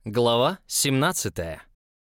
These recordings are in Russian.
Глава 17.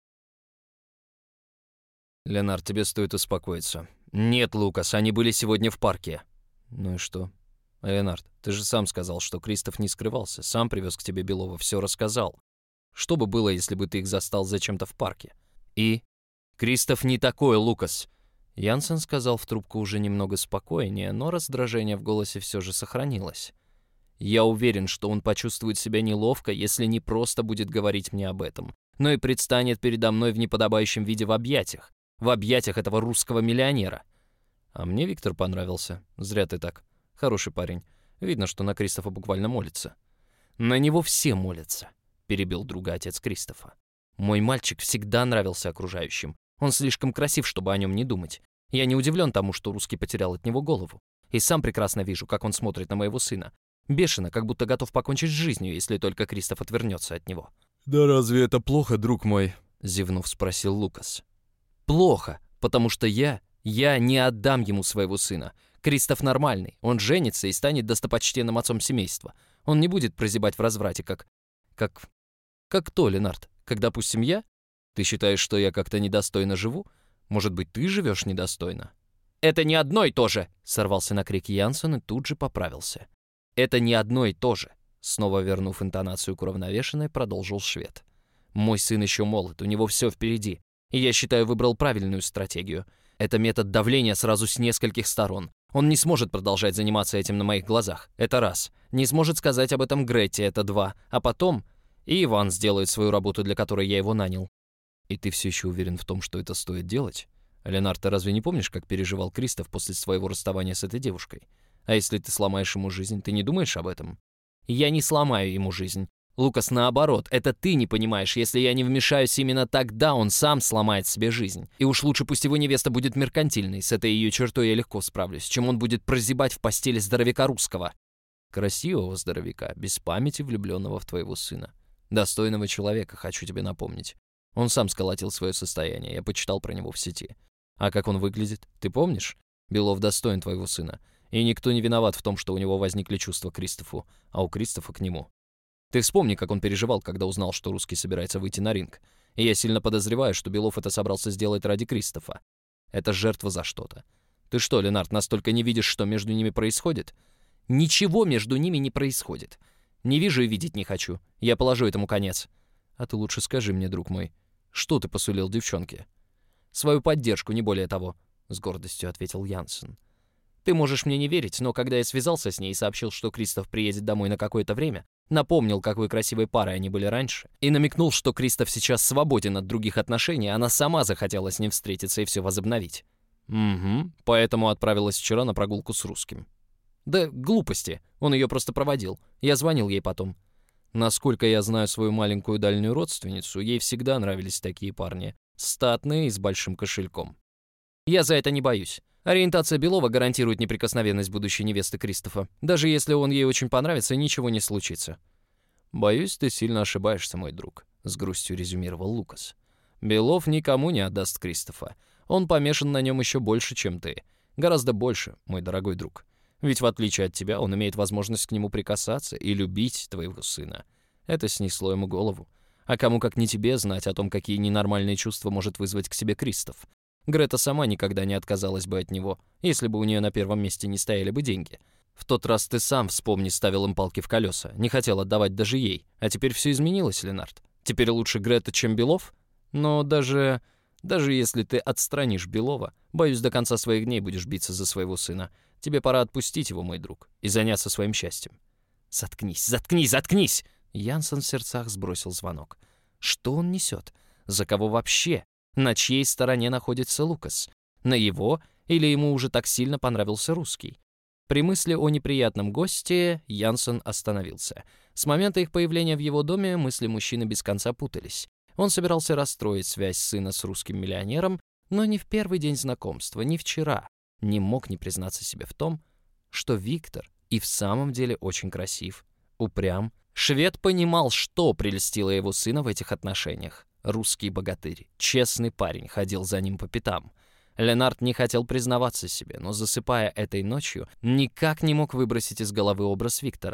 «Ленар, тебе стоит успокоиться». «Нет, Лукас, они были сегодня в парке». «Ну и что?» «Ленард, ты же сам сказал, что Кристоф не скрывался, сам привез к тебе Белова, все рассказал. Что бы было, если бы ты их застал зачем-то в парке?» «И?» «Кристоф не такой, Лукас!» Янсен сказал в трубку уже немного спокойнее, но раздражение в голосе все же сохранилось. «Я уверен, что он почувствует себя неловко, если не просто будет говорить мне об этом, но и предстанет передо мной в неподобающем виде в объятиях этого русского миллионера». «А мне Виктор понравился. Зря ты так. Хороший парень. Видно, что на Кристофа буквально молится». «На него все молятся», — перебил друга отец Кристофа. «Мой мальчик всегда нравился окружающим. Он слишком красив, чтобы о нем не думать. Я не удивлен тому, что русский потерял от него голову. И сам прекрасно вижу, как он смотрит на моего сына. Бешено, как будто готов покончить с жизнью, если только Кристоф отвернется от него». «Да разве это плохо, друг мой?» — зевнув, спросил Лукас. «Плохо, потому что я не отдам ему своего сына. Кристоф нормальный, он женится и станет достопочтенным отцом семейства. Он не будет прозябать в разврате, как кто, Ленард? Как, допустим, я? Ты считаешь, что я как-то недостойно живу? Может быть, ты живешь недостойно?» «Это не одно и то же!» — сорвался на крик Янсен и тут же поправился. «Это не одно и то же», — снова вернув интонацию к уравновешенной, продолжил швед. «Мой сын еще молод, у него все впереди, и я считаю, выбрал правильную стратегию. Это метод давления сразу с нескольких сторон. Он не сможет продолжать заниматься этим на моих глазах, это раз. Не сможет сказать об этом Гретте, это два. А потом и Иван сделает свою работу, для которой я его нанял». «И ты все еще уверен в том, что это стоит делать? Ленар, ты разве не помнишь, как переживал Кристоф после своего расставания с этой девушкой? А если ты сломаешь ему жизнь, ты не думаешь об этом?» «Я не сломаю ему жизнь. Лукас, наоборот, это ты не понимаешь. Если я не вмешаюсь, именно тогда он сам сломает себе жизнь. И уж лучше пусть его невеста будет меркантильной, с этой ее чертой я легко справлюсь, чем он будет прозябать в постели здоровяка русского». «Красивого здоровяка, без памяти влюбленного в твоего сына. Достойного человека, хочу тебе напомнить. Он сам сколотил свое состояние, я почитал про него в сети. А как он выглядит, ты помнишь? Белов достоин твоего сына. И никто не виноват в том, что у него возникли чувства к Кристофу, а у Кристофа к нему. Ты вспомни, как он переживал, когда узнал, что русский собирается выйти на ринг. И я сильно подозреваю, что Белов это собрался сделать ради Кристофа. Это жертва за что-то. Ты что, Ленард, настолько не видишь, что между ними происходит?» «Ничего между ними не происходит. Не вижу и видеть не хочу. Я положу этому конец». «А ты лучше скажи мне, друг мой, что ты посулил девчонке?» «Свою поддержку, не более того», — с гордостью ответил Янсен. «Ты можешь мне не верить, но когда я связался с ней и сообщил, что Кристоф приедет домой на какое-то время, напомнил, какой красивой парой они были раньше, и намекнул, что Кристоф сейчас свободен от других отношений, она сама захотела с ним встретиться и все возобновить». «Угу, поэтому отправилась вчера на прогулку с русским». «Да глупости, он ее просто проводил. Я звонил ей потом». «Насколько я знаю свою маленькую дальнюю родственницу, ей всегда нравились такие парни, статные и с большим кошельком». «Я за это не боюсь. Ориентация Белова гарантирует неприкосновенность будущей невесты Кристофа. Даже если он ей очень понравится, ничего не случится». «Боюсь, ты сильно ошибаешься, мой друг», — с грустью резюмировал Лукас. «Белов никому не отдаст Кристофа. Он помешан на нем еще больше, чем ты. Гораздо больше, мой дорогой друг. Ведь в отличие от тебя, он имеет возможность к нему прикасаться и любить твоего сына. Это снесло ему голову. А кому как не тебе знать о том, какие ненормальные чувства может вызвать к себе Кристоф. Грета сама никогда не отказалась бы от него, если бы у нее на первом месте не стояли бы деньги. В тот раз ты сам, вспомни, ставил им палки в колеса, не хотел отдавать даже ей. А теперь все изменилось, Ленард. Теперь лучше Грета, чем Белов? Но даже если ты отстранишь Белова, боюсь, до конца своих дней будешь биться за своего сына. Тебе пора отпустить его, мой друг, и заняться своим счастьем». «Заткнись, заткнись, заткнись!» Янсен в сердцах сбросил звонок. Что он несет? За кого вообще? На чьей стороне находится Лукас? На его или ему уже так сильно понравился русский? При мысли о неприятном госте Янсен остановился. С момента их появления в его доме мысли мужчины без конца путались. Он собирался расстроить связь сына с русским миллионером, но ни в первый день знакомства, ни вчера не мог не признаться себе в том, что Виктор и в самом деле очень красив, упрям. Швед понимал, что прельстило его сына в этих отношениях. Русский богатырь, честный парень, ходил за ним по пятам. Ленард не хотел признаваться себе, но, засыпая этой ночью, никак не мог выбросить из головы образ Виктора.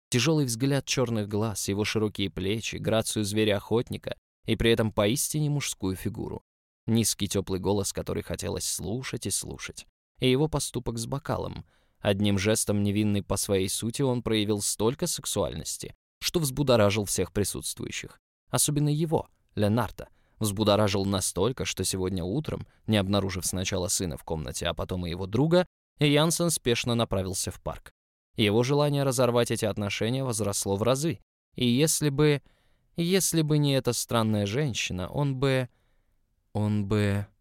Тяжелый взгляд черных глаз, его широкие плечи, грацию зверя-охотника и при этом поистине мужскую фигуру. Низкий теплый голос, который хотелось слушать и слушать. И его поступок с бокалом. Одним жестом, невинный по своей сути, он проявил столько сексуальности, что взбудоражил всех присутствующих. Особенно его, Ленарта, взбудоражил настолько, что сегодня утром, не обнаружив сначала сына в комнате, а потом и его друга, Янсен спешно направился в парк. Его желание разорвать эти отношения возросло в разы. И если бы не эта странная женщина, он бы...